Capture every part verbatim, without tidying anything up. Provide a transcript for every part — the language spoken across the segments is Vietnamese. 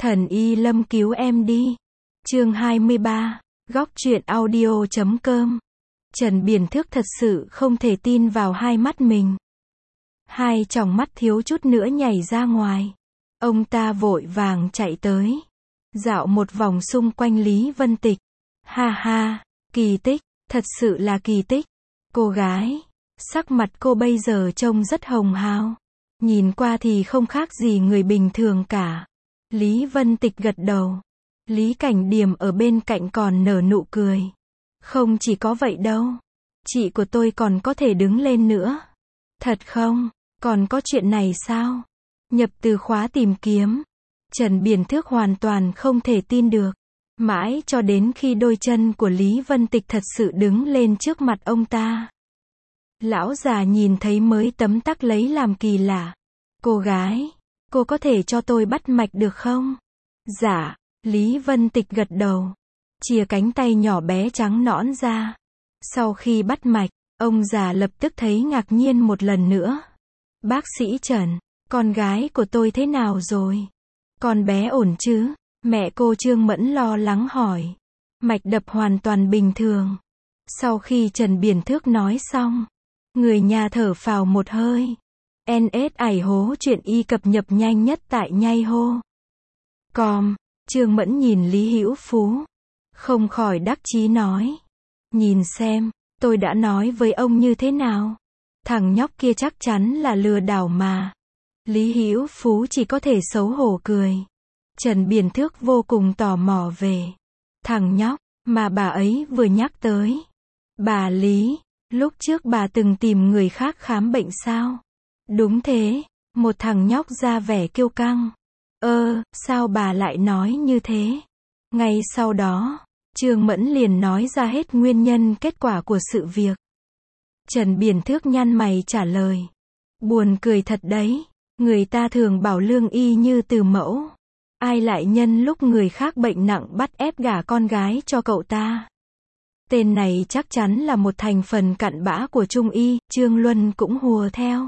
Thần y Lâm cứu em đi. Chương hai mươi ba, góc truyện audio chấm com. Trần Biển Thước thật sự không thể tin vào hai mắt mình. Hai tròng mắt thiếu chút nữa nhảy ra ngoài. Ông ta vội vàng chạy tới. Dạo một vòng xung quanh Lý Vân Tịch. Ha ha, kỳ tích, thật sự là kỳ tích. Cô gái, sắc mặt cô bây giờ trông rất hồng hào. Nhìn qua thì không khác gì người bình thường cả. Lý Vân Tịch gật đầu. Lý Cảnh Điềm ở bên cạnh còn nở nụ cười. Không chỉ có vậy đâu. Chị của tôi còn có thể đứng lên nữa. Thật không? Còn có chuyện này sao? Nhập từ khóa tìm kiếm. Trần Biển Thước hoàn toàn không thể tin được. Mãi cho đến khi đôi chân của Lý Vân Tịch thật sự đứng lên trước mặt ông ta. Lão già nhìn thấy mới tấm tắc lấy làm kỳ lạ. Cô gái, cô có thể cho tôi bắt mạch được không? Dạ, Lý Vân Tịch gật đầu. Chìa cánh tay nhỏ bé trắng nõn ra. Sau khi bắt mạch, ông già lập tức thấy ngạc nhiên một lần nữa. Bác sĩ Trần, con gái của tôi thế nào rồi? Con bé ổn chứ? Mẹ cô Trương Mẫn lo lắng hỏi. Mạch đập hoàn toàn bình thường. Sau khi Trần Biển Thước nói xong, người nhà thở phào một hơi. en ét ải hố chuyện y cập nhập nhanh nhất tại nhây hô. Com, Trương Mẫn nhìn Lý Hữu Phú. Không khỏi đắc chí nói. Nhìn xem, tôi đã nói với ông như thế nào. Thằng nhóc kia chắc chắn là lừa đảo mà. Lý Hữu Phú chỉ có thể xấu hổ cười. Trần Biển Thước vô cùng tò mò về. Thằng nhóc, mà bà ấy vừa nhắc tới. Bà Lý, lúc trước bà từng tìm người khác khám bệnh sao? Đúng thế, một thằng nhóc ra vẻ kiêu căng. Ơ, sao bà lại nói như thế? Ngay sau đó, Trương Mẫn liền nói ra hết nguyên nhân kết quả của sự việc. Trần Biển Thước nhăn mày trả lời. Buồn cười thật đấy, người ta thường bảo lương y như từ mẫu. Ai lại nhân lúc người khác bệnh nặng bắt ép gả con gái cho cậu ta. Tên này chắc chắn là một thành phần cặn bã của Trung y, Trương Luân cũng hùa theo.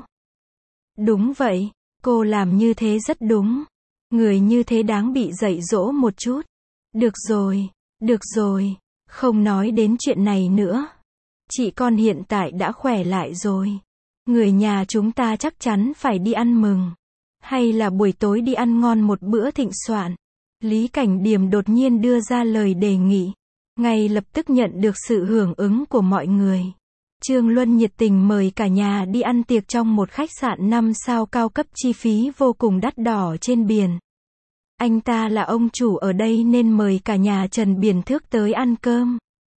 Đúng vậy, cô làm như thế rất đúng. Người như thế đáng bị dạy dỗ một chút. Được rồi, được rồi, không nói đến chuyện này nữa. Chị con hiện tại đã khỏe lại rồi. Người nhà chúng ta chắc chắn phải đi ăn mừng. Hay là buổi tối đi ăn ngon một bữa thịnh soạn. Lý Cảnh Điềm đột nhiên đưa ra lời đề nghị. Ngay lập tức nhận được sự hưởng ứng của mọi người. Trương Luân nhiệt tình mời cả nhà đi ăn tiệc trong một khách sạn năm sao cao cấp chi phí vô cùng đắt đỏ trên biển. Anh ta là ông chủ ở đây nên mời cả nhà Trần Biển Thước tới ăn cơm.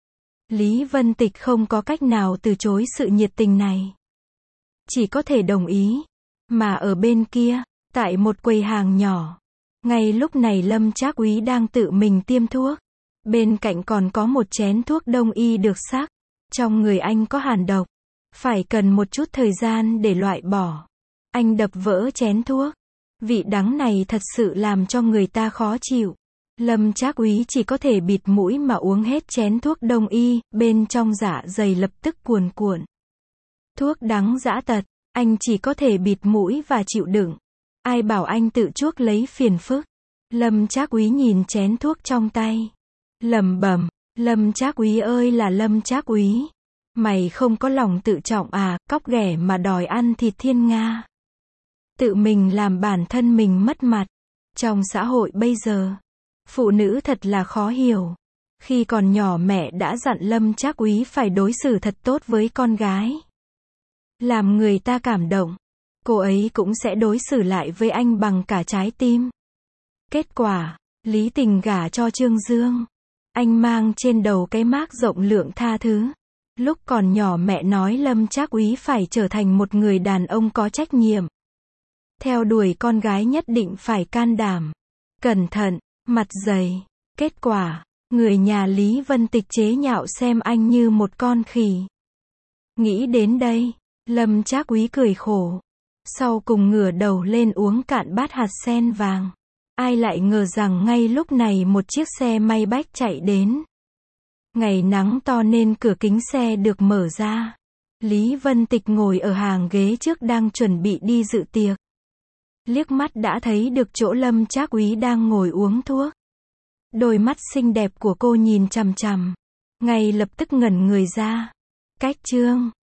Lý Vân Tịch không có cách nào từ chối sự nhiệt tình này. Chỉ có thể đồng ý. Mà ở bên kia, tại một quầy hàng nhỏ, ngay lúc này Lâm Trác Úy đang tự mình tiêm thuốc. Bên cạnh còn có một chén thuốc đông y được sắc. Trong người anh có hàn độc. Phải cần một chút thời gian để loại bỏ. Anh đập vỡ chén thuốc. Vị đắng này thật sự làm cho người ta khó chịu. Lâm Trác Úy chỉ có thể bịt mũi mà uống hết chén thuốc đông y, bên trong dạ dày lập tức cuồn cuộn. Thuốc đắng dã tật, anh chỉ có thể bịt mũi và chịu đựng. Ai bảo anh tự chuốc lấy phiền phức. Lâm Trác Úy nhìn chén thuốc trong tay. Lẩm bẩm, Lâm Trác Úy ơi là Lâm Trác Úy. Mày không có lòng tự trọng à, cóc ghẻ mà đòi ăn thịt thiên nga. Tự mình làm bản thân mình mất mặt. Trong xã hội bây giờ, phụ nữ thật là khó hiểu. Khi còn nhỏ mẹ đã dặn Lâm Trác Úy phải đối xử thật tốt với con gái. Làm người ta cảm động. Cô ấy cũng sẽ đối xử lại với anh bằng cả trái tim. Kết quả, Lý Tình gả cho Trương Dương. Anh mang trên đầu cái mác rộng lượng tha thứ. Lúc còn nhỏ mẹ nói Lâm Trác Úy phải trở thành một người đàn ông có trách nhiệm. Theo đuổi con gái nhất định phải can đảm, cẩn thận, mặt dày. Kết quả, người nhà Lý Vân Tịch chế nhạo xem anh như một con khỉ. Nghĩ đến đây, Lâm Trác Úy cười khổ. Sau cùng ngửa đầu lên uống cạn bát hạt sen vàng. Ai lại ngờ rằng ngay lúc này một chiếc xe may bách chạy đến. Ngày nắng to nên cửa kính xe được mở ra. Lý Vân Tịch ngồi ở hàng ghế trước đang chuẩn bị đi dự tiệc. liếc mắt đã thấy được chỗ Lâm Trác Úy đang ngồi uống thuốc. Đôi mắt xinh đẹp của cô nhìn chằm chằm, ngay lập tức ngẩn người ra. Cách chương